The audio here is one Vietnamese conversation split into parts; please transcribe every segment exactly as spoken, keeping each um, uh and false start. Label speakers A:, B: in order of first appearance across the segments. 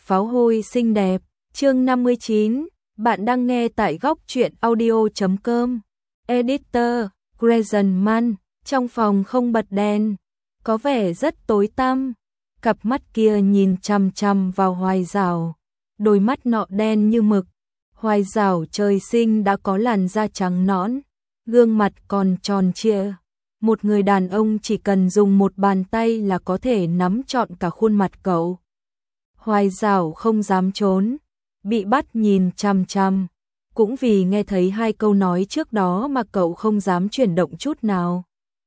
A: pháo hôi xinh đẹp. Chương năm mươi chín, bạn đang nghe tại góc truyện audio chấm com. Editor, Grayson Man, trong phòng không bật đèn, có vẻ rất tối tăm. Cặp mắt kia nhìn chằm chằm vào Hoài Giảo, đôi mắt nọ đen như mực. Hoài Giảo trời sinh đã có làn da trắng nõn, gương mặt còn tròn trịa. Một người đàn ông chỉ cần dùng một bàn tay là có thể nắm trọn cả khuôn mặt cậu. Hoài Giảo không dám trốn, bị bắt nhìn chằm chằm. Cũng vì nghe thấy hai câu nói trước đó mà cậu không dám chuyển động chút nào.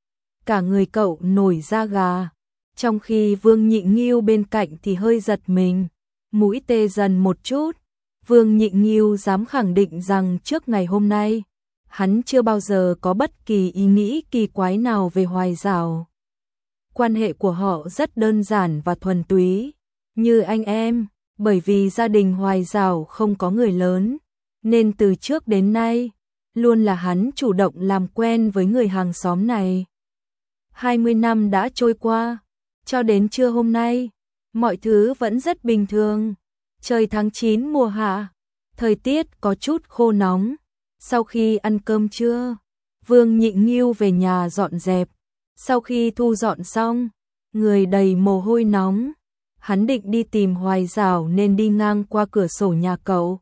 A: Cả người cậu nổi da gà, trong khi Vương Nhịn Nghiêu bên cạnh thì hơi giật mình, mũi tê dần một chút. Vương Nhịn Nghiêu dám khẳng định rằng trước ngày hôm nay, hắn chưa bao giờ có bất kỳ ý nghĩ kỳ quái nào về Hoài Giảo. Quan hệ của họ rất đơn giản và thuần túy, như anh em, bởi vì gia đình Hoài Giảo không có người lớn, nên từ trước đến nay, luôn là hắn chủ động làm quen với người hàng xóm này. hai mươi năm đã trôi qua, cho đến trưa hôm nay, mọi thứ vẫn rất bình thường. Trời tháng chín mùa hạ, thời tiết có chút khô nóng. Sau khi ăn cơm trưa, Vương Nhịn Nghiêu về nhà dọn dẹp. Sau khi thu dọn xong, người đầy mồ hôi nóng, hắn định đi tìm Hoài Giảo nên đi ngang qua cửa sổ nhà cậu.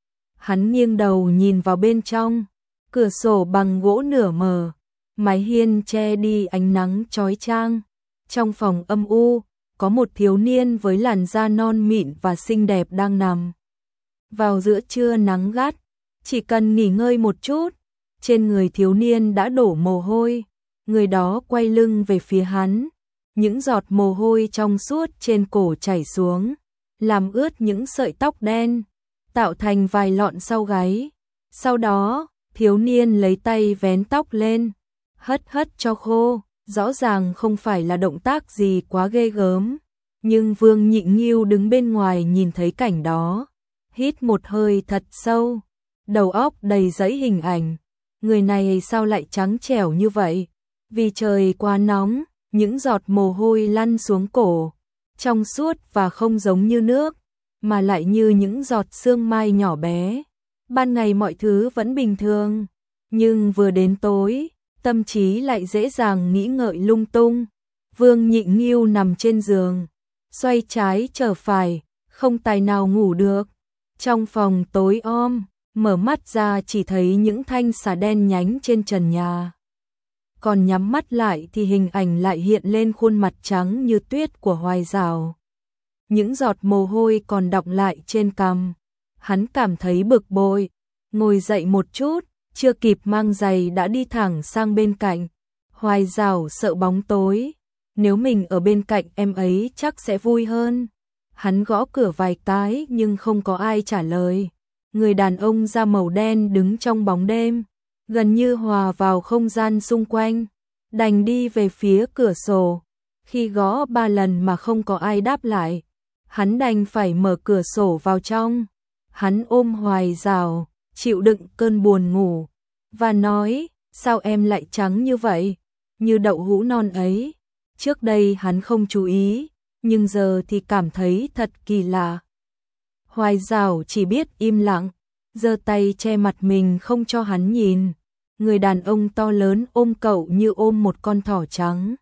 A: Hắn nghiêng đầu nhìn vào bên trong, cửa sổ bằng gỗ nửa mờ, mái hiên che đi ánh nắng chói chang. Trong phòng âm u, có một thiếu niên với làn da non mịn và xinh đẹp đang nằm. Vào giữa trưa nắng gắt, chỉ cần nghỉ ngơi một chút, trên người thiếu niên đã đổ mồ hôi. Người đó quay lưng về phía hắn, những giọt mồ hôi trong suốt trên cổ chảy xuống, làm ướt những sợi tóc đen, tạo thành vài lọn sau gáy. Sau đó, thiếu niên lấy tay vén tóc lên, hất hất cho khô. Rõ ràng không phải là động tác gì quá ghê gớm, nhưng Vương Nhịn Nghiêu đứng bên ngoài nhìn thấy cảnh đó, hít một hơi thật sâu, đầu óc đầy dẫy hình ảnh. Người này sao lại trắng trẻo như vậy? Vì trời quá nóng, những giọt mồ hôi lăn xuống cổ, trong suốt và không giống như nước, mà lại như những giọt sương mai nhỏ bé. Ban ngày mọi thứ vẫn bình thường, nhưng vừa đến tối, tâm trí lại dễ dàng nghĩ ngợi lung tung. Vương Nhịn Nghiêu nằm trên giường, xoay trái trở phải, không tài nào ngủ được. Trong phòng tối om, mở mắt ra chỉ thấy những thanh xà đen nhánh trên trần nhà. Còn nhắm mắt lại thì hình ảnh lại hiện lên khuôn mặt trắng như tuyết của Hoài Giảo. Những giọt mồ hôi còn đọng lại trên cằm. Hắn cảm thấy bực bội, ngồi dậy một chút, chưa kịp mang giày đã đi thẳng sang bên cạnh. Hoài Giảo sợ bóng tối, nếu mình ở bên cạnh em ấy chắc sẽ vui hơn. Hắn gõ cửa vài cái nhưng không có ai trả lời. Người đàn ông da màu đen đứng trong bóng đêm, gần như hòa vào không gian xung quanh, đành đi về phía cửa sổ. Khi gõ ba lần mà không có ai đáp lại, hắn đành phải mở cửa sổ vào trong. Hắn ôm Hoài Giảo, chịu đựng cơn buồn ngủ, và nói, sao em lại trắng như vậy, như đậu hũ non ấy. Trước đây hắn không chú ý, nhưng giờ thì cảm thấy thật kỳ lạ. Hoài Giảo chỉ biết im lặng, giơ tay che mặt mình không cho hắn nhìn. Người đàn ông to lớn ôm cậu như ôm một con thỏ trắng.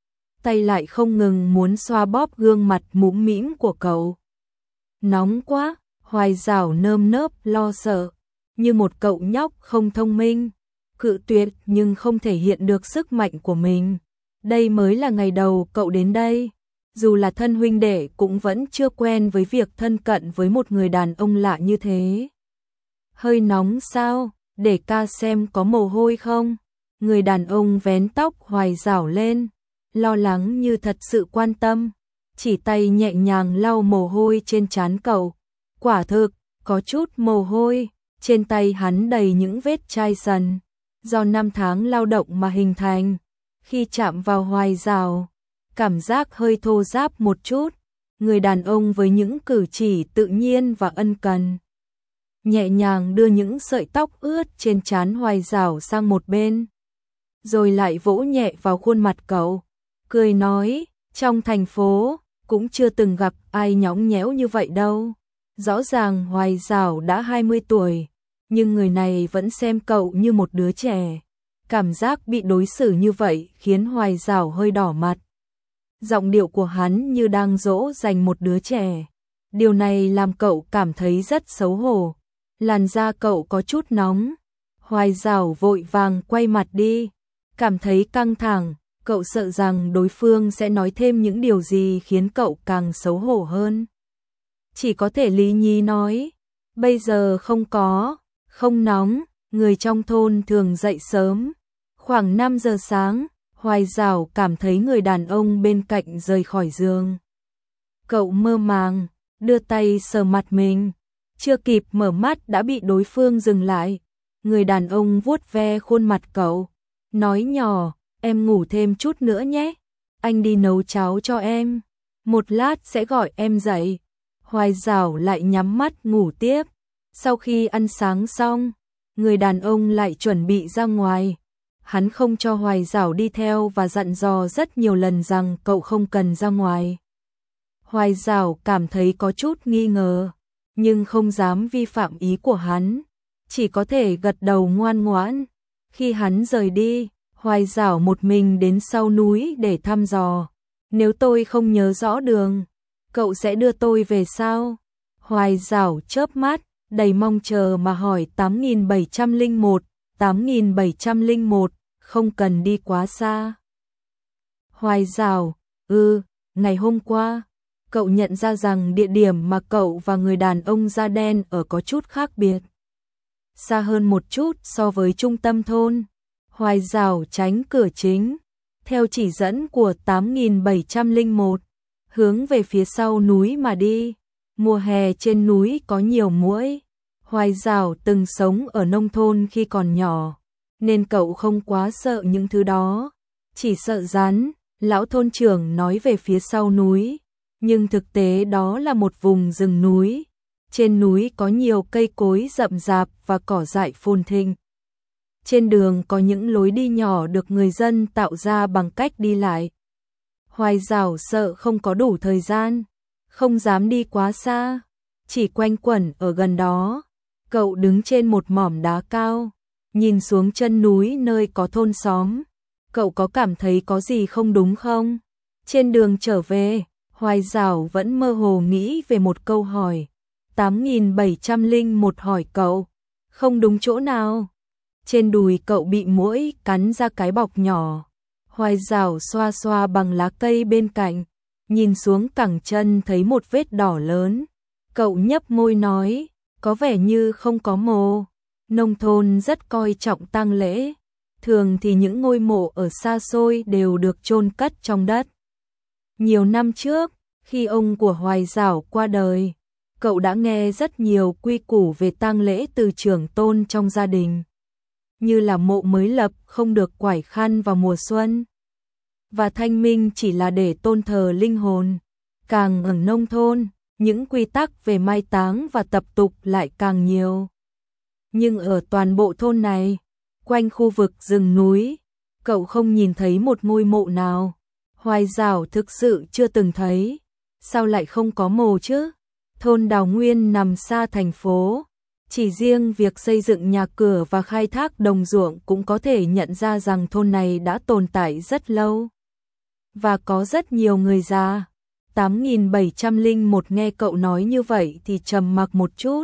A: Tay lại không ngừng muốn xoa bóp gương mặt mũm mĩm của cậu. Nóng quá, Hoài Giảo nơm nớp lo sợ, như một cậu nhóc không thông minh, cự tuyệt nhưng không thể hiện được sức mạnh của mình. Đây mới là ngày đầu cậu đến đây, dù là thân huynh đệ cũng vẫn chưa quen với việc thân cận với một người đàn ông lạ như thế. Hơi nóng sao, để ca xem có mồ hôi không? Người đàn ông vén tóc Hoài Giảo lên, lo lắng như thật sự quan tâm, chỉ tay nhẹ nhàng lau mồ hôi trên trán cậu. Quả thực, có chút mồ hôi, trên tay hắn đầy những vết chai sần, do năm tháng lao động mà hình thành. Khi chạm vào Hoài Giảo, cảm giác hơi thô ráp một chút. Người đàn ông với những cử chỉ tự nhiên và ân cần, nhẹ nhàng đưa những sợi tóc ướt trên trán Hoài Giảo sang một bên, rồi lại vỗ nhẹ vào khuôn mặt cậu, cười nói, trong thành phố, cũng chưa từng gặp ai nhõng nhẽo như vậy đâu. Rõ ràng Hoài Giảo đã hai mươi tuổi, nhưng người này vẫn xem cậu như một đứa trẻ. Cảm giác bị đối xử như vậy khiến Hoài Giảo hơi đỏ mặt. Giọng điệu của hắn như đang dỗ dành một đứa trẻ. Điều này làm cậu cảm thấy rất xấu hổ. Làn da cậu có chút nóng. Hoài Giảo vội vàng quay mặt đi. Cảm thấy căng thẳng, cậu sợ rằng đối phương sẽ nói thêm những điều gì khiến cậu càng xấu hổ hơn. Chỉ có thể lý nhí nói, bây giờ không có, không nóng, người trong thôn thường dậy sớm. Khoảng năm giờ sáng, Hoài Giảo cảm thấy người đàn ông bên cạnh rời khỏi giường. Cậu mơ màng, đưa tay sờ mặt mình, chưa kịp mở mắt đã bị đối phương dừng lại. Người đàn ông vuốt ve khuôn mặt cậu, nói nhỏ, em ngủ thêm chút nữa nhé, anh đi nấu cháo cho em, một lát sẽ gọi em dậy. Hoài Giảo lại nhắm mắt ngủ tiếp. Sau khi ăn sáng xong, người đàn ông lại chuẩn bị ra ngoài. Hắn không cho Hoài Giảo đi theo và dặn dò rất nhiều lần rằng cậu không cần ra ngoài. Hoài Giảo cảm thấy có chút nghi ngờ, nhưng không dám vi phạm ý của hắn, chỉ có thể gật đầu ngoan ngoãn. Khi hắn rời đi, Hoài Giảo một mình đến sau núi để thăm dò. Nếu tôi không nhớ rõ đường, cậu sẽ đưa tôi về sao? Hoài Giảo chớp mắt, đầy mong chờ mà hỏi. Tám nghìn bảy trăm lẻ một, tám nghìn bảy trăm lẻ một, không cần đi quá xa. Hoài Giảo, ừ, ngày hôm qua, cậu nhận ra rằng địa điểm mà cậu và người đàn ông da đen ở có chút khác biệt. Xa hơn một chút so với trung tâm thôn. Hoài Giảo tránh cửa chính, theo chỉ dẫn của tám nghìn bảy trăm lẻ một, hướng về phía sau núi mà đi. Mùa hè trên núi có nhiều muỗi. Hoài Giảo từng sống ở nông thôn khi còn nhỏ, nên cậu không quá sợ những thứ đó, chỉ sợ rắn. Lão thôn trưởng nói về phía sau núi, nhưng thực tế đó là một vùng rừng núi. Trên núi có nhiều cây cối rậm rạp và cỏ dại phồn thịnh. Trên đường có những lối đi nhỏ được người dân tạo ra bằng cách đi lại. Hoài Giảo sợ không có đủ thời gian, không dám đi quá xa, chỉ quanh quẩn ở gần đó. Cậu đứng trên một mỏm đá cao, nhìn xuống chân núi nơi có thôn xóm. Cậu có cảm thấy có gì không đúng không? Trên đường trở về, Hoài Giảo vẫn mơ hồ nghĩ về một câu hỏi. tám nghìn bảy trăm lẻ một hỏi cậu, không đúng chỗ nào? Trên đùi cậu bị muỗi cắn ra cái bọc nhỏ. Hoài Giảo xoa xoa bằng lá cây bên cạnh, nhìn xuống cẳng chân thấy một vết đỏ lớn. Cậu nhấp môi nói, có vẻ như không có mồ. Nông thôn rất coi trọng tang lễ, thường thì những ngôi mộ ở xa xôi đều được chôn cất trong đất. Nhiều năm trước, khi ông của Hoài Giảo qua đời, cậu đã nghe rất nhiều quy củ về tang lễ từ trưởng tôn trong gia đình, như là mộ mới lập không được quải khăn vào mùa xuân, và thanh minh chỉ là để tôn thờ linh hồn. Càng ở nông thôn, những quy tắc về mai táng và tập tục lại càng nhiều. Nhưng ở toàn bộ thôn này, quanh khu vực rừng núi, cậu không nhìn thấy một ngôi mộ nào. Hoài Giảo thực sự chưa từng thấy. Sao lại không có mồ chứ? Thôn Đào Nguyên nằm xa thành phố. Chỉ riêng việc xây dựng nhà cửa và khai thác đồng ruộng cũng có thể nhận ra rằng thôn này đã tồn tại rất lâu. Và có rất nhiều người già. tám nghìn bảy trăm lẻ một nghe cậu nói như vậy thì trầm mặc một chút.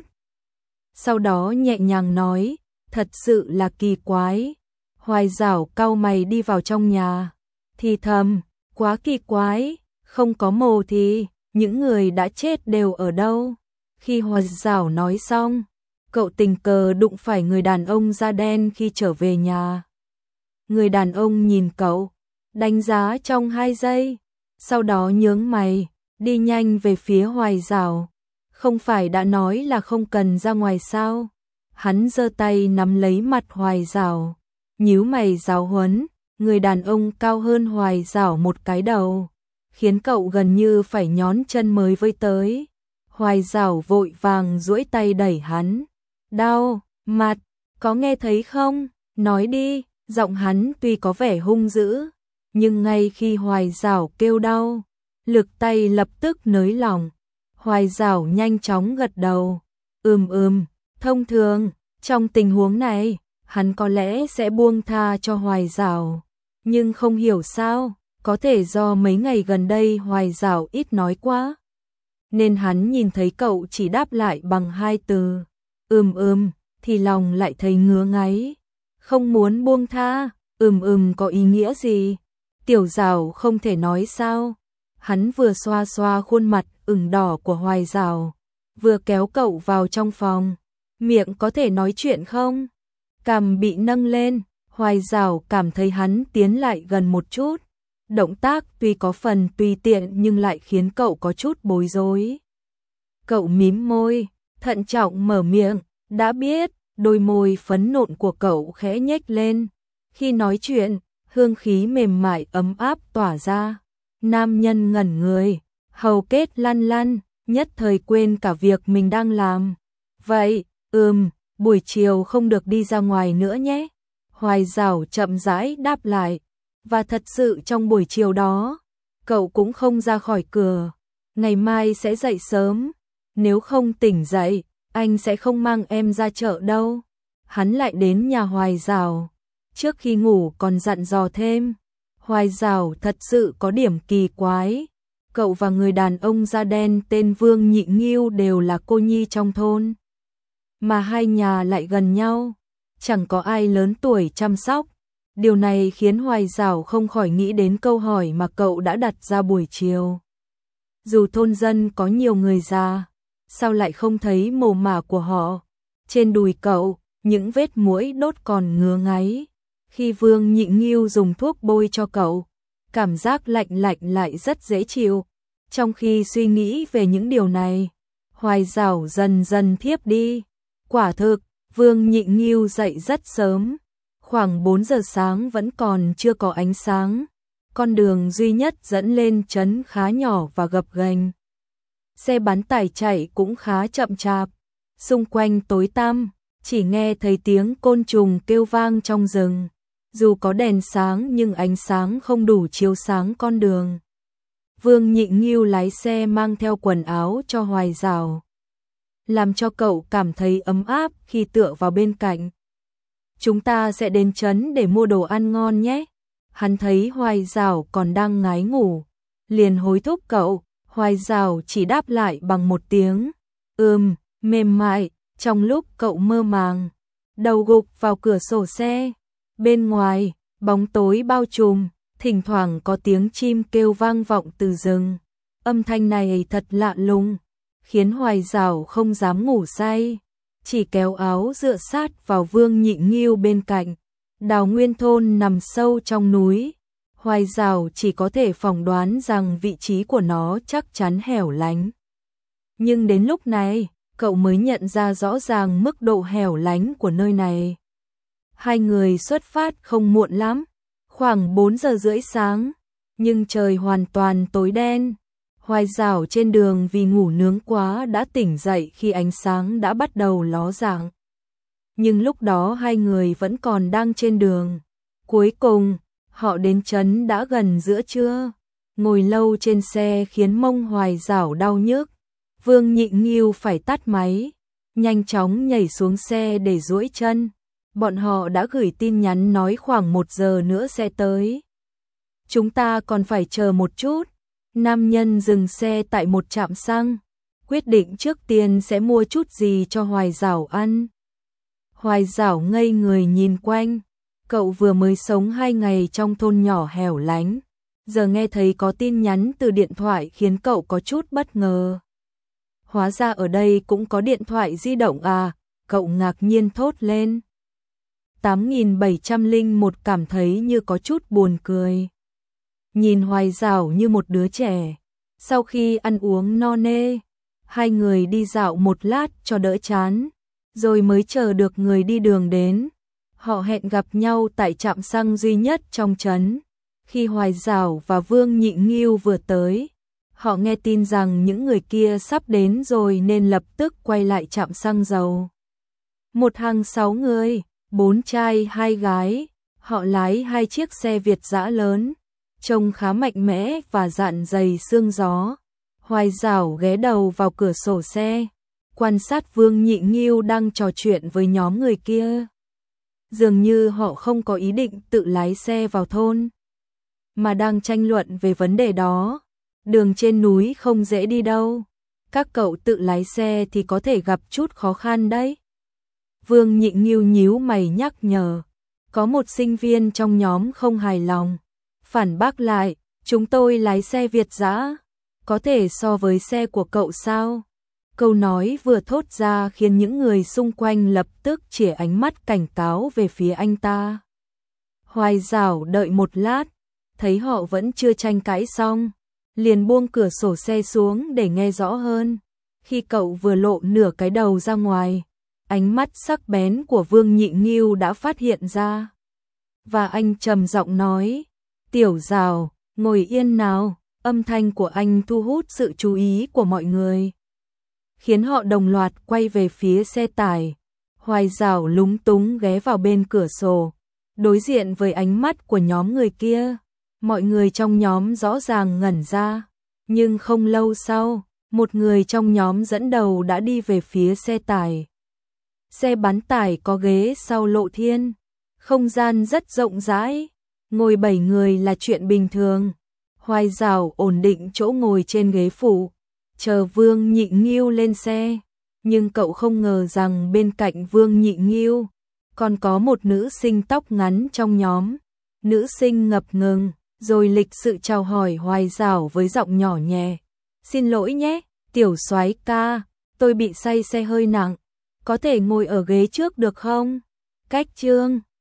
A: Sau đó nhẹ nhàng nói, thật sự là kỳ quái. Hoài Giảo cau mày đi vào trong nhà, thì thầm, quá kỳ quái, không có mồ thì những người đã chết đều ở đâu? Khi Hoài Giảo nói xong, cậu tình cờ đụng phải người đàn ông da đen khi trở về nhà. Người đàn ông nhìn cậu, đánh giá trong hai giây, sau đó nhướng mày, đi nhanh về phía Hoài Giảo. Không phải đã nói là không cần ra ngoài sao? Hắn giơ tay nắm lấy mặt Hoài Giảo, nhíu mày giáo huấn. Người đàn ông cao hơn Hoài Giảo một cái đầu, khiến cậu gần như phải nhón chân mới với tới. Hoài Giảo vội vàng duỗi tay đẩy hắn. Đau, mặt, có nghe thấy không? Nói đi. Giọng hắn tuy có vẻ hung dữ, nhưng ngay khi Hoài Giảo kêu đau, lực tay lập tức nới lỏng. Hoài Giảo nhanh chóng gật đầu. Ừm ừm, thông thường, trong tình huống này, hắn có lẽ sẽ buông tha cho Hoài Giảo. Nhưng không hiểu sao, có thể do mấy ngày gần đây Hoài Giảo ít nói quá. Nên hắn nhìn thấy cậu chỉ đáp lại bằng hai từ. Ừm ừm, thì lòng lại thấy ngứa ngáy. Không muốn buông tha, ừm ừm có ý nghĩa gì? Tiểu Giảo không thể nói sao? Hắn vừa xoa xoa khuôn mặt ửng đỏ của Hoài Giảo, vừa kéo cậu vào trong phòng. Miệng có thể nói chuyện không? Cằm bị nâng lên, Hoài Giảo cảm thấy hắn tiến lại gần một chút. Động tác tuy có phần tùy tiện nhưng lại khiến cậu có chút bối rối. Cậu mím môi, thận trọng mở miệng, đã biết, đôi môi phấn nộn của cậu khẽ nhếch lên. Khi nói chuyện, hương khí mềm mại ấm áp tỏa ra. Nam nhân ngẩn người, hầu kết lăn lăn, nhất thời quên cả việc mình đang làm. Vậy, ừm, buổi chiều không được đi ra ngoài nữa nhé. Hoài Giảo chậm rãi đáp lại. Và thật sự trong buổi chiều đó, cậu cũng không ra khỏi cửa. Ngày mai sẽ dậy sớm. Nếu không tỉnh dậy, anh sẽ không mang em ra chợ đâu. Hắn lại đến nhà Hoài Giảo. Trước khi ngủ còn dặn dò thêm. Hoài Giảo thật sự có điểm kỳ quái. Cậu và người đàn ông da đen tên Vương Nhị Nghiêu đều là cô nhi trong thôn. Mà hai nhà lại gần nhau. Chẳng có ai lớn tuổi chăm sóc. Điều này khiến Hoài Giảo không khỏi nghĩ đến câu hỏi mà cậu đã đặt ra buổi chiều. Dù thôn dân có nhiều người già, sao lại không thấy mồ mả của họ? Trên đùi cậu, những vết muỗi đốt còn ngứa ngáy. Khi Vương Nhị Nghiêu dùng thuốc bôi cho cậu, cảm giác lạnh lạnh lại rất dễ chịu. Trong khi suy nghĩ về những điều này, Hoài Giảo dần dần thiếp đi. Quả thực, Vương Nhị Nghiêu dậy rất sớm. Khoảng bốn giờ sáng vẫn còn chưa có ánh sáng. Con đường duy nhất dẫn lên trấn khá nhỏ và gập ghềnh. Xe bán tải chạy cũng khá chậm chạp. Xung quanh tối tăm, chỉ nghe thấy tiếng côn trùng kêu vang trong rừng. Dù có đèn sáng nhưng ánh sáng không đủ chiếu sáng con đường. Vương Nhị Nghiêu lái xe mang theo quần áo cho Hoài Giảo, làm cho cậu cảm thấy ấm áp khi tựa vào bên cạnh. Chúng ta sẽ đến trấn để mua đồ ăn ngon nhé. Hắn thấy Hoài Giảo còn đang ngái ngủ, liền hối thúc cậu. Hoài Giảo chỉ đáp lại bằng một tiếng ừm, mềm mại. Trong lúc cậu mơ màng, đầu gục vào cửa sổ xe. Bên ngoài, bóng tối bao trùm, thỉnh thoảng có tiếng chim kêu vang vọng từ rừng. Âm thanh này thật lạ lùng, khiến Hoài Giảo không dám ngủ say, chỉ kéo áo dựa sát vào Vương Nhị Nghiêu bên cạnh. Đào Nguyên thôn nằm sâu trong núi, Hoài Giảo chỉ có thể phỏng đoán rằng vị trí của nó chắc chắn hẻo lánh. Nhưng đến lúc này, cậu mới nhận ra rõ ràng mức độ hẻo lánh của nơi này. Hai người xuất phát không muộn lắm, khoảng bốn giờ rưỡi sáng, nhưng trời hoàn toàn tối đen. Hoài Giảo trên đường vì ngủ nướng quá đã tỉnh dậy khi ánh sáng đã bắt đầu ló dạng. Nhưng lúc đó hai người vẫn còn đang trên đường. Cuối cùng, họ đến trấn đã gần giữa trưa. Ngồi lâu trên xe khiến mông Hoài Giảo đau nhức. Vương Nhị Nghiêu phải tắt máy, nhanh chóng nhảy xuống xe để duỗi chân. Bọn họ đã gửi tin nhắn nói khoảng một giờ nữa sẽ tới. Chúng ta còn phải chờ một chút. Nam nhân dừng xe tại một trạm xăng, quyết định trước tiên sẽ mua chút gì cho Hoài Giảo ăn. Hoài Giảo ngây người nhìn quanh. Cậu vừa mới sống hai ngày trong thôn nhỏ hẻo lánh, giờ nghe thấy có tin nhắn từ điện thoại khiến cậu có chút bất ngờ. Hóa ra ở đây cũng có điện thoại di động à, cậu ngạc nhiên thốt lên. tám nghìn bảy trăm lẻ một cảm thấy như có chút buồn cười. Nhìn Hoài Giảo như một đứa trẻ. Sau khi ăn uống no nê, hai người đi dạo một lát cho đỡ chán, rồi mới chờ được người đi đường đến. Họ hẹn gặp nhau tại trạm xăng duy nhất trong trấn. Khi Hoài Giảo và Vương Nhị Nghiêu vừa tới, họ nghe tin rằng những người kia sắp đến rồi nên lập tức quay lại trạm xăng dầu. Một hàng sáu người, bốn trai hai gái, họ lái hai chiếc xe Việt dã lớn. trông khá mạnh mẽ và dạn dày xương gió. Hoài Giảo ghé đầu vào cửa sổ xe, quan sát Vương Nhị Nghiêu đang trò chuyện với nhóm người kia. Dường như họ không có ý định tự lái xe vào thôn, mà đang tranh luận về vấn đề đó. Đường trên núi không dễ đi đâu, các cậu tự lái xe thì có thể gặp chút khó khăn đấy. Vương Nhị Nghiêu nhíu mày nhắc nhở. Có một sinh viên trong nhóm không hài lòng, phản bác lại, chúng tôi lái xe Việt dã, có thể so với xe của cậu sao? Câu nói vừa thốt ra khiến những người xung quanh lập tức chĩa ánh mắt cảnh cáo về phía anh ta. Hoài Giảo đợi một lát, thấy họ vẫn chưa tranh cãi xong, liền buông cửa sổ xe xuống để nghe rõ hơn. Khi cậu vừa lộ nửa cái đầu ra ngoài, ánh mắt sắc bén của Vương Nhị Nghiêu đã phát hiện ra. Và anh trầm giọng nói, Tiểu Giảo, ngồi yên nào. Âm thanh của anh thu hút sự chú ý của mọi người, khiến họ đồng loạt quay về phía xe tải. Hoài Giảo lúng túng ghé vào bên cửa sổ, đối diện với ánh mắt của nhóm người kia. Mọi người trong nhóm rõ ràng ngẩn ra, nhưng không lâu sau, một người trong nhóm dẫn đầu đã đi về phía xe tải. Xe bán tải có ghế sau lộ thiên, không gian rất rộng rãi, ngồi bảy người là chuyện bình thường. Hoài Giảo ổn định chỗ ngồi trên ghế phụ, chờ Vương Nhị Nghiêu lên xe, nhưng cậu không ngờ rằng bên cạnh Vương Nhị Nghiêu còn có một nữ sinh tóc ngắn trong nhóm. Nữ sinh ngập ngừng, rồi lịch sự chào hỏi Hoài Giảo với giọng nhỏ nhẹ. Xin lỗi nhé, tiểu soái ca, tôi bị say xe hơi nặng, có thể ngồi ở ghế trước được không? Cách chương